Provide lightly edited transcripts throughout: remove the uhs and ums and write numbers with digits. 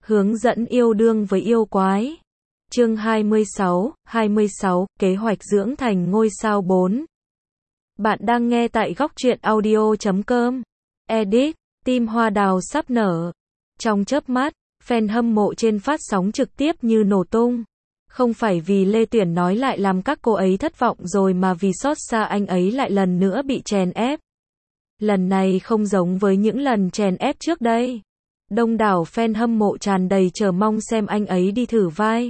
Hướng dẫn yêu đương với yêu quái. Chương 26, kế hoạch dưỡng thành ngôi sao 4. Bạn đang nghe tại góc truyện audio.com. Edit, tim hoa đào sắp nở. Trong chớp mắt, fan hâm mộ trên phát sóng trực tiếp như nổ tung. Không phải vì Lê Tuyển nói lại làm các cô ấy thất vọng rồi mà vì xót xa anh ấy lại lần nữa bị chèn ép. Lần này không giống với những lần chèn ép trước đây. Đông đảo fan hâm mộ tràn đầy chờ mong xem anh ấy đi thử vai.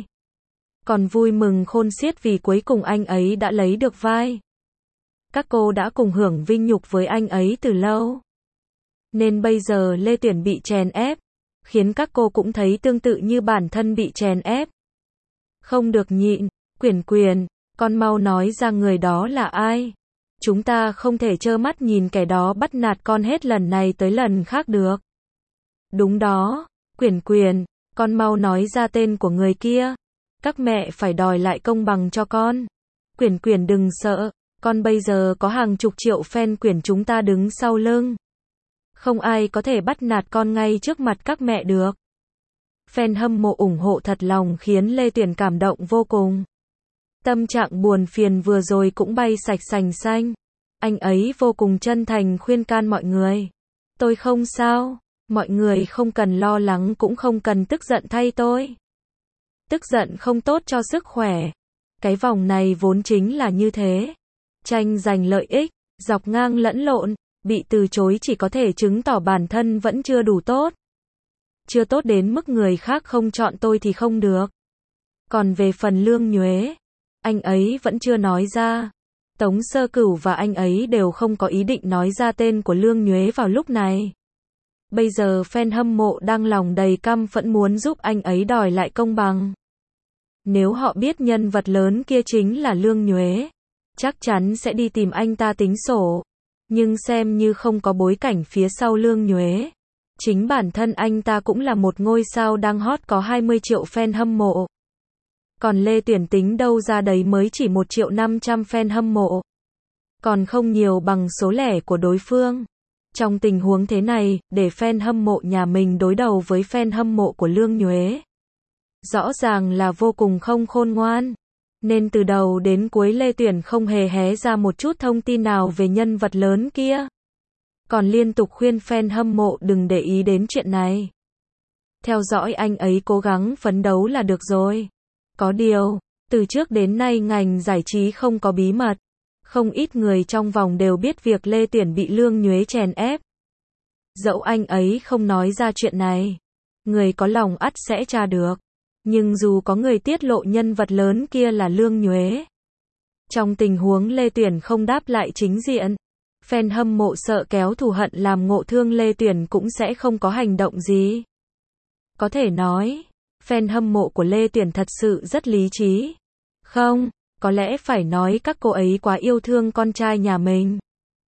Còn vui mừng khôn xiết vì cuối cùng anh ấy đã lấy được vai. Các cô đã cùng hưởng vinh nhục với anh ấy từ lâu. Nên bây giờ Lê Tuyển bị chèn ép, khiến các cô cũng thấy tương tự như bản thân bị chèn ép. Không được nhịn, Quyền, con mau nói ra người đó là ai. Chúng ta không thể trơ mắt nhìn kẻ đó bắt nạt con hết lần này tới lần khác được. Đúng đó, Quyền, con mau nói ra tên của người kia. Các mẹ phải đòi lại công bằng cho con. Quyền đừng sợ, con bây giờ có hàng chục triệu fan Quyền chúng ta đứng sau lưng. Không ai có thể bắt nạt con ngay trước mặt các mẹ được. Fan hâm mộ ủng hộ thật lòng khiến Lê Tuyển cảm động vô cùng. Tâm trạng buồn phiền vừa rồi cũng bay sạch sành xanh. Anh ấy vô cùng chân thành khuyên can mọi người. Tôi không sao, mọi người không cần lo lắng cũng không cần tức giận thay tôi. Tức giận không tốt cho sức khỏe. Cái vòng này vốn chính là như thế. Tranh giành lợi ích, dọc ngang lẫn lộn, bị từ chối chỉ có thể chứng tỏ bản thân vẫn chưa đủ tốt. Chưa tốt đến mức người khác không chọn tôi thì không được. Còn về phần Lương Nhuế, anh ấy vẫn chưa nói ra. Tống Sơ Cửu và anh ấy đều không có ý định nói ra tên của Lương Nhuế vào lúc này. Bây giờ fan hâm mộ đang lòng đầy căm phẫn muốn giúp anh ấy đòi lại công bằng. Nếu họ biết nhân vật lớn kia chính là Lương Nhuế, chắc chắn sẽ đi tìm anh ta tính sổ. Nhưng xem như không có bối cảnh phía sau Lương Nhuế. Chính bản thân anh ta cũng là một ngôi sao đang hot có 20 triệu fan hâm mộ. Còn Lê Tuyển tính đâu ra đấy mới chỉ 1.500.000 fan hâm mộ. Còn không nhiều bằng số lẻ của đối phương. Trong tình huống thế này, để fan hâm mộ nhà mình đối đầu với fan hâm mộ của Lương Nhuế. Rõ ràng là vô cùng không khôn ngoan. Nên từ đầu đến cuối Lê Tuyển không hề hé ra một chút thông tin nào về nhân vật lớn kia. Còn liên tục khuyên fan hâm mộ đừng để ý đến chuyện này. Theo dõi anh ấy cố gắng phấn đấu là được rồi. Có điều, từ trước đến nay ngành giải trí không có bí mật. Không ít người trong vòng đều biết việc Lê Tuyển bị Lương Nhuế chèn ép. Dẫu anh ấy không nói ra chuyện này, người có lòng ắt sẽ tra được. Nhưng dù có người tiết lộ nhân vật lớn kia là Lương Nhuế, trong tình huống Lê Tuyển không đáp lại chính diện, fan hâm mộ sợ kéo thù hận làm ngộ thương Lê Tuyển cũng sẽ không có hành động gì. Có thể nói, fan hâm mộ của Lê Tuyển thật sự rất lý trí. Không, có lẽ phải nói các cô ấy quá yêu thương con trai nhà mình.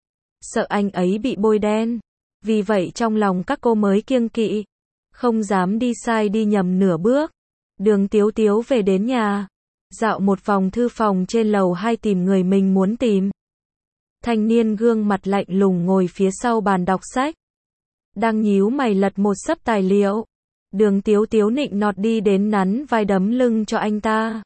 Sợ anh ấy bị bôi đen. Vì vậy trong lòng các cô mới kiêng kỵ. Không dám đi sai đi nhầm nửa bước. Đường Tiếu Tiếu về đến nhà. Dạo một vòng thư phòng trên lầu 2 tìm người mình muốn tìm. Thanh niên gương mặt lạnh lùng ngồi phía sau bàn đọc sách. Đang nhíu mày lật một xấp tài liệu. Đường Tiếu Tiếu nịnh nọt đi đến nắn vai đấm lưng cho anh ta.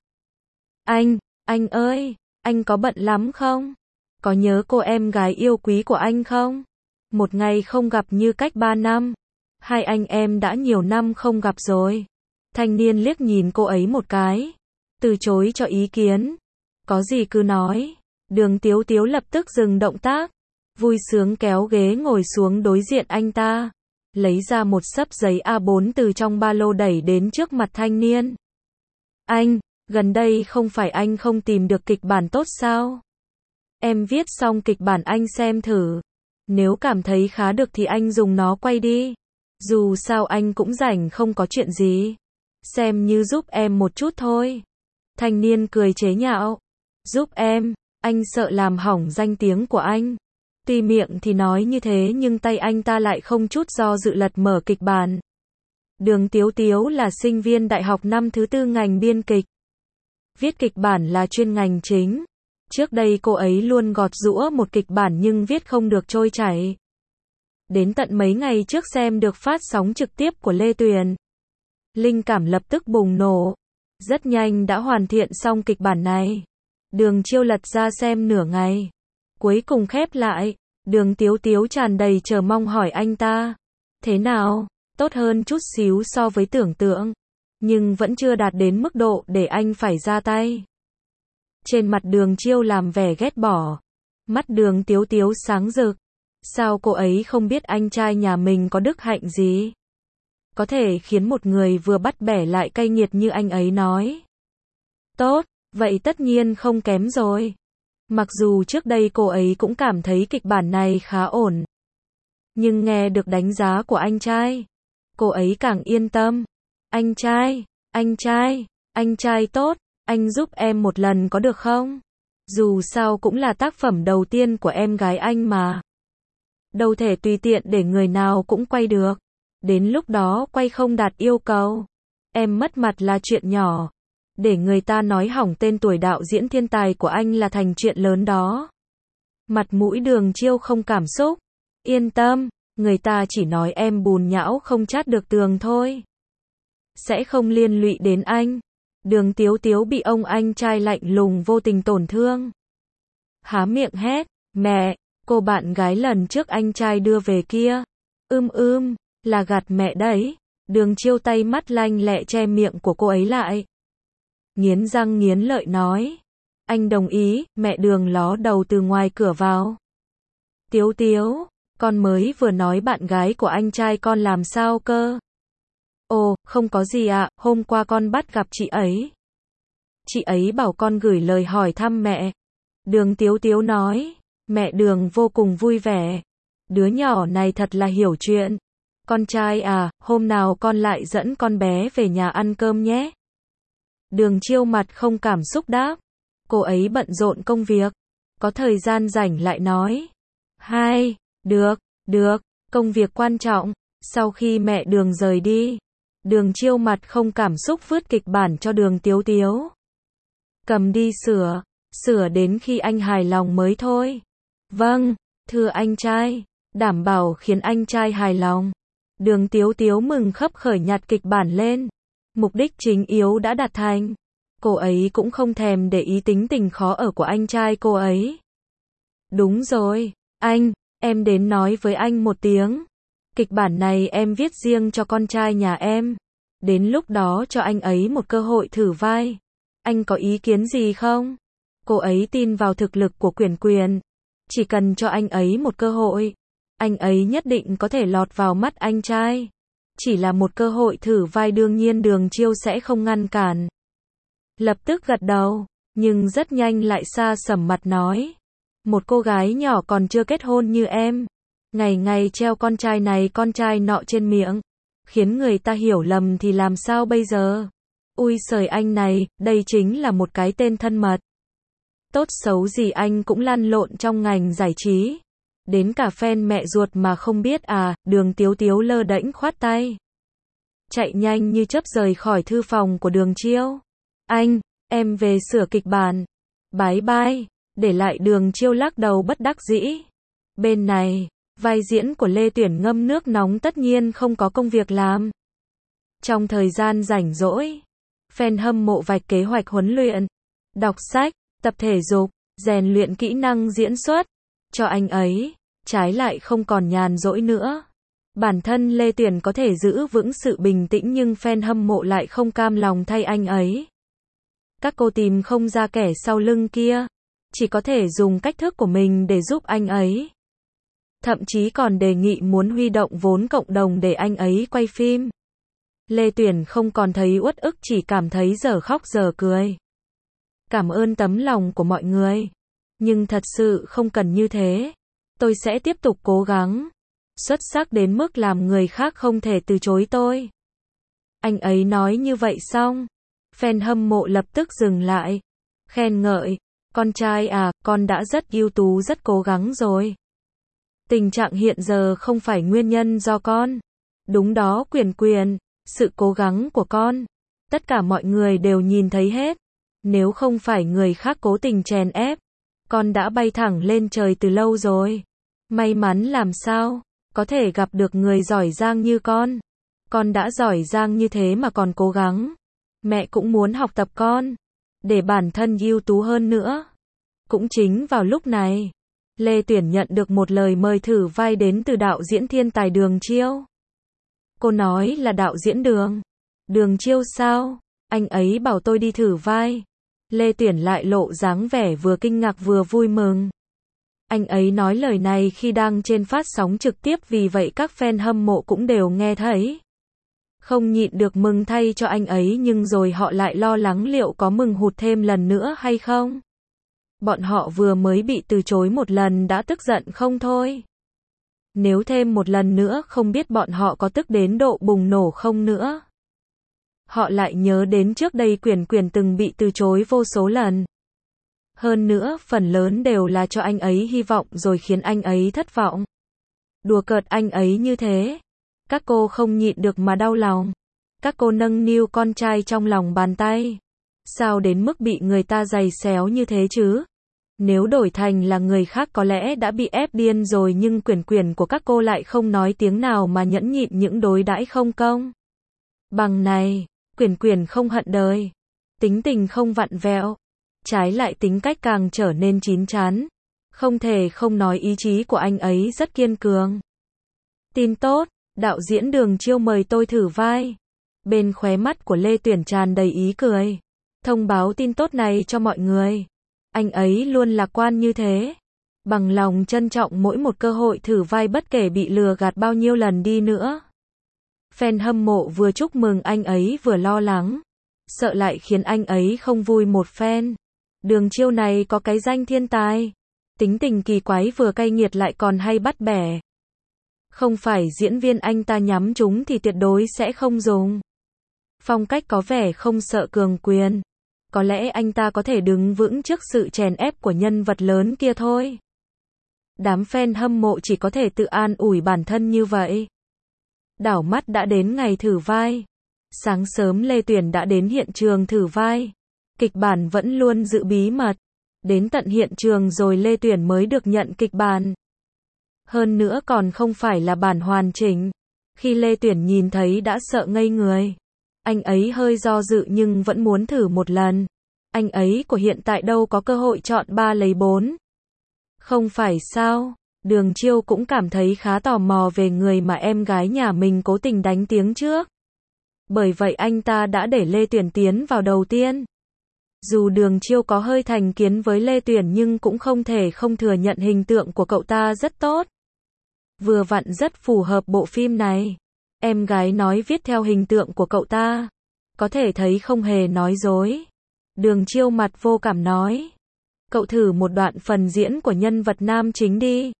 Anh ơi, anh có bận lắm không? Có nhớ cô em gái yêu quý của anh không? Một ngày không gặp như cách 3 năm. Hai anh em đã nhiều năm không gặp rồi. Thanh niên liếc nhìn cô ấy một cái. Từ chối cho ý kiến. Có gì cứ nói. Đường Tiếu Tiếu lập tức dừng động tác. Vui sướng kéo ghế ngồi xuống đối diện anh ta. Lấy ra một xấp giấy A4 từ trong ba lô đẩy đến trước mặt thanh niên. Anh, gần đây không phải anh không tìm được kịch bản tốt sao? Em viết xong kịch bản anh xem thử. Nếu cảm thấy khá được thì anh dùng nó quay đi. Dù sao anh cũng rảnh không có chuyện gì. Xem như giúp em một chút thôi. Thanh niên cười chế nhạo. Giúp em, anh sợ làm hỏng danh tiếng của anh. Tuy miệng thì nói như thế nhưng tay anh ta lại không chút do dự lật mở kịch bản. Đường Tiếu Tiếu là sinh viên đại học năm thứ 4 ngành biên kịch. Viết kịch bản là chuyên ngành chính. Trước đây cô ấy luôn gọt giũa một kịch bản nhưng viết không được trôi chảy. Đến tận mấy ngày trước xem được phát sóng trực tiếp của Lê Tuyền. Linh cảm lập tức bùng nổ. Rất nhanh đã hoàn thiện xong kịch bản này. Đường Chiêu lật ra xem nửa ngày. Cuối cùng khép lại. Đường Tiếu Tiếu tràn đầy chờ mong hỏi anh ta. Thế nào? Tốt hơn chút xíu so với tưởng tượng. Nhưng vẫn chưa đạt đến mức độ để anh phải ra tay. Trên mặt Đường Chiêu làm vẻ ghét bỏ. Mắt Đường Tiếu Tiếu sáng rực. Sao cô ấy không biết anh trai nhà mình có đức hạnh gì? Có thể khiến một người vừa bắt bẻ lại cay nghiệt như anh ấy nói. Tốt, vậy tất nhiên không kém rồi. Mặc dù trước đây cô ấy cũng cảm thấy kịch bản này khá ổn. Nhưng nghe được đánh giá của anh trai, cô ấy càng yên tâm. Anh trai, anh trai, anh trai tốt, anh giúp em một lần có được không? Dù sao cũng là tác phẩm đầu tiên của em gái anh mà. Đâu thể tùy tiện để người nào cũng quay được. Đến lúc đó quay không đạt yêu cầu. Em mất mặt là chuyện nhỏ. Để người ta nói hỏng tên tuổi đạo diễn thiên tài của anh là thành chuyện lớn đó. Mặt mũi Đường Chiêu không cảm xúc. Yên tâm, người ta chỉ nói em bùn nhão không chát được tường thôi. Sẽ không liên lụy đến anh. Đường Tiếu Tiếu bị ông anh trai lạnh lùng vô tình tổn thương. Há miệng hét, mẹ, cô bạn gái lần trước anh trai đưa về kia. Là gạt mẹ đấy. Đường Chiêu tay mắt lanh lẹ che miệng của cô ấy lại. Nghiến răng nghiến lợi nói. Anh đồng ý, mẹ Đường ló đầu từ ngoài cửa vào. Tiếu Tiếu, con mới vừa nói bạn gái của anh trai con làm sao cơ? Ồ, không có gì ạ, hôm qua con bắt gặp chị ấy. Chị ấy bảo con gửi lời hỏi thăm mẹ. Đường Tiếu Tiếu nói. Mẹ Đường vô cùng vui vẻ. Đứa nhỏ này thật là hiểu chuyện. Con trai à, hôm nào con lại dẫn con bé về nhà ăn cơm nhé. Đường Chiêu mặt không cảm xúc đáp. Cô ấy bận rộn công việc. Có thời gian rảnh lại nói. Được, công việc quan trọng. Sau khi mẹ Đường rời đi, Đường Chiêu mặt không cảm xúc vứt kịch bản cho Đường Tiếu Tiếu. Cầm đi sửa đến khi anh hài lòng mới thôi. Vâng, thưa anh trai, đảm bảo khiến anh trai hài lòng. Đường Tiếu Tiếu mừng khấp khởi nhặt kịch bản lên. Mục đích chính yếu đã đạt thành. Cô ấy cũng không thèm để ý tính tình khó ở của anh trai cô ấy. Đúng rồi, em đến nói với anh một tiếng. Kịch bản này em viết riêng cho con trai nhà em. Đến lúc đó cho anh ấy một cơ hội thử vai. Anh có ý kiến gì không? Cô ấy tin vào thực lực của Quyển Quyển. Chỉ cần cho anh ấy một cơ hội, anh ấy nhất định có thể lọt vào mắt anh trai. Chỉ là một cơ hội thử vai đương nhiên Đường Chiêu sẽ không ngăn cản. Lập tức gật đầu, nhưng rất nhanh lại xa sầm mặt nói. Một cô gái nhỏ còn chưa kết hôn như em, ngày ngày treo con trai này con trai nọ trên miệng, khiến người ta hiểu lầm thì làm sao bây giờ? Ui giời anh này, đây chính là một cái tên thân mật. Tốt xấu gì anh cũng lăn lộn trong ngành giải trí. Đến cả fan mẹ ruột mà không biết à, Đường Tiếu Tiếu lơ đễnh khoát tay. Chạy nhanh như chớp rời khỏi thư phòng của Đường Chiêu. Em về sửa kịch bản. Bái bai, để lại Đường Chiêu lắc đầu bất đắc dĩ. Bên này, vai diễn của Lê Tuyển ngâm nước nóng tất nhiên không có công việc làm. Trong thời gian rảnh rỗi, fan hâm mộ vạch kế hoạch huấn luyện, đọc sách, tập thể dục, rèn luyện kỹ năng diễn xuất cho anh ấy, trái lại không còn nhàn rỗi nữa. Bản thân Lê Tuyển có thể giữ vững sự bình tĩnh nhưng fan hâm mộ lại không cam lòng thay anh ấy. Các cô tìm không ra kẻ sau lưng kia, chỉ có thể dùng cách thức của mình để giúp anh ấy. Thậm chí còn đề nghị muốn huy động vốn cộng đồng để anh ấy quay phim. Lê Tuyển không còn thấy uất ức, chỉ cảm thấy dở khóc dở cười. Cảm ơn tấm lòng của mọi người, nhưng thật sự không cần như thế. Tôi sẽ tiếp tục cố gắng, xuất sắc đến mức làm người khác không thể từ chối tôi. Anh ấy nói như vậy xong, fan hâm mộ lập tức dừng lại, khen ngợi, con trai à, con đã rất ưu tú rất cố gắng rồi. Tình trạng hiện giờ không phải nguyên nhân do con. Đúng đó Quyển, sự cố gắng của con, tất cả mọi người đều nhìn thấy hết. Nếu không phải người khác cố tình chèn ép, con đã bay thẳng lên trời từ lâu rồi. May mắn làm sao, có thể gặp được người giỏi giang như con. Con đã giỏi giang như thế mà còn cố gắng. Mẹ cũng muốn học tập con, để bản thân ưu tú hơn nữa. Cũng chính vào lúc này, Lê Tuyển nhận được một lời mời thử vai đến từ đạo diễn thiên tài Đường Chiêu. Cô nói là đạo diễn Đường Chiêu sao? Anh ấy bảo tôi đi thử vai. Lê Tuyển lại lộ dáng vẻ vừa kinh ngạc vừa vui mừng. Anh ấy nói lời này khi đang trên phát sóng trực tiếp, vì vậy các fan hâm mộ cũng đều nghe thấy. Không nhịn được mừng thay cho anh ấy, nhưng rồi họ lại lo lắng liệu có mừng hụt thêm lần nữa hay không. Bọn họ vừa mới bị từ chối một lần đã tức giận không thôi. Nếu thêm một lần nữa không biết bọn họ có tức đến độ bùng nổ không nữa. Họ lại nhớ đến trước đây Quyển từng bị từ chối vô số lần. Hơn nữa, phần lớn đều là cho anh ấy hy vọng rồi khiến anh ấy thất vọng. Đùa cợt anh ấy như thế. Các cô không nhịn được mà đau lòng. Các cô nâng niu con trai trong lòng bàn tay. Sao đến mức bị người ta giày xéo như thế chứ? Nếu đổi thành là người khác có lẽ đã bị ép điên rồi, nhưng Quyển của các cô lại không nói tiếng nào mà nhẫn nhịn những đối đãi không công bằng này. Quyển không hận đời, tính tình không vặn vẹo, trái lại tính cách càng trở nên chín chắn. Không thể không nói ý chí của anh ấy rất kiên cường. Tin tốt, đạo diễn Đường Chiêu mời tôi thử vai. Bên khóe mắt của Lê Tuyển tràn đầy ý cười. Thông báo tin tốt này cho mọi người. Anh ấy luôn lạc quan như thế. Bằng lòng trân trọng mỗi một cơ hội thử vai bất kể bị lừa gạt bao nhiêu lần đi nữa. Fan hâm mộ vừa chúc mừng anh ấy vừa lo lắng. Sợ lại khiến anh ấy không vui một phen. Đường Chiêu này có cái danh thiên tài. Tính tình kỳ quái vừa cay nghiệt lại còn hay bắt bẻ. Không phải diễn viên anh ta nhắm trúng thì tuyệt đối sẽ không dùng. Phong cách có vẻ không sợ cường quyền. Có lẽ anh ta có thể đứng vững trước sự chèn ép của nhân vật lớn kia thôi. Đám fan hâm mộ chỉ có thể tự an ủi bản thân như vậy. Đảo mắt đã đến ngày thử vai. Sáng sớm Lê Tuyển đã đến hiện trường thử vai. Kịch bản vẫn luôn giữ bí mật. Đến tận hiện trường rồi Lê Tuyển mới được nhận kịch bản. Hơn nữa còn không phải là bản hoàn chỉnh. Khi Lê Tuyển nhìn thấy đã sợ ngây người. Anh ấy hơi do dự nhưng vẫn muốn thử một lần. Anh ấy của hiện tại đâu có cơ hội chọn 3 lấy 4. Không phải sao? Đường Chiêu cũng cảm thấy khá tò mò về người mà em gái nhà mình cố tình đánh tiếng trước. Bởi vậy anh ta đã để Lê Tuyển tiến vào đầu tiên. Dù Đường Chiêu có hơi thành kiến với Lê Tuyển nhưng cũng không thể không thừa nhận hình tượng của cậu ta rất tốt. Vừa vặn rất phù hợp bộ phim này. Em gái nói viết theo hình tượng của cậu ta. Có thể thấy không hề nói dối. Đường Chiêu mặt vô cảm nói. Cậu thử một đoạn phần diễn của nhân vật nam chính đi.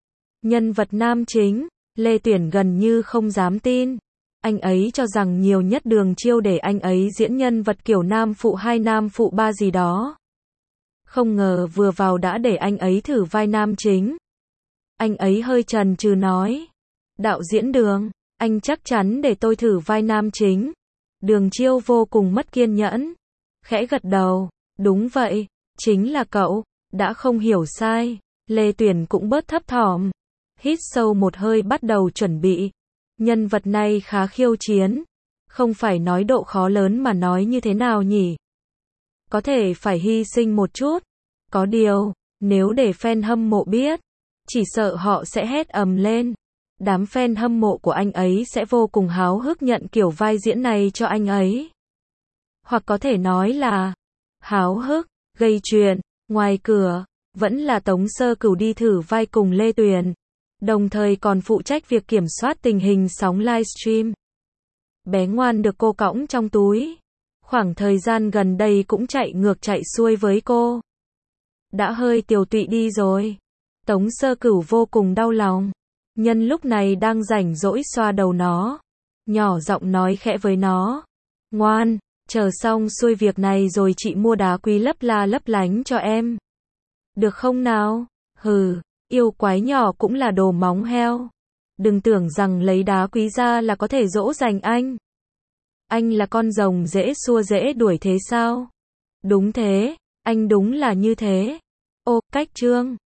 Nhân vật nam chính, Lê Tuyển gần như không dám tin. Anh ấy cho rằng nhiều nhất Đường Chiêu để anh ấy diễn nhân vật kiểu nam phụ 2 nam phụ 3 gì đó. Không ngờ vừa vào đã để anh ấy thử vai nam chính. Anh ấy hơi chần chừ nói. Đạo diễn Đường, anh chắc chắn để tôi thử vai nam chính. Đường Chiêu vô cùng mất kiên nhẫn. Khẽ gật đầu, đúng vậy, chính là cậu, đã không hiểu sai. Lê Tuyển cũng bớt thấp thỏm. Hít sâu một hơi bắt đầu chuẩn bị. Nhân vật này khá khiêu chiến. Không phải nói độ khó lớn mà nói như thế nào nhỉ? Có thể phải hy sinh một chút. Có điều, nếu để fan hâm mộ biết, chỉ sợ họ sẽ hét ầm lên. Đám fan hâm mộ của anh ấy sẽ vô cùng háo hức nhận kiểu vai diễn này cho anh ấy. Hoặc có thể nói là háo hức, gây chuyện. Ngoài cửa, vẫn là Tống Sơ Cửu đi thử vai cùng Lê Tuyển. Đồng thời còn phụ trách việc kiểm soát tình hình sóng livestream. Bé ngoan được cô cõng trong túi. Khoảng thời gian gần đây cũng chạy ngược chạy xuôi với cô. Đã hơi tiều tụy đi rồi. Tống Sơ Cửu vô cùng đau lòng. Nhân lúc này đang rảnh rỗi xoa đầu nó. Nhỏ giọng nói khẽ với nó. Ngoan, chờ xong xuôi việc này rồi chị mua đá quý lấp la lấp lánh cho em. Được không nào? Hừ, yêu quái nhỏ cũng là đồ móng heo. Đừng tưởng rằng lấy đá quý ra là có thể dỗ dành anh. Anh là con rồng dễ xua dễ đuổi thế sao? Đúng thế, anh đúng là như thế. Ô, cách chương.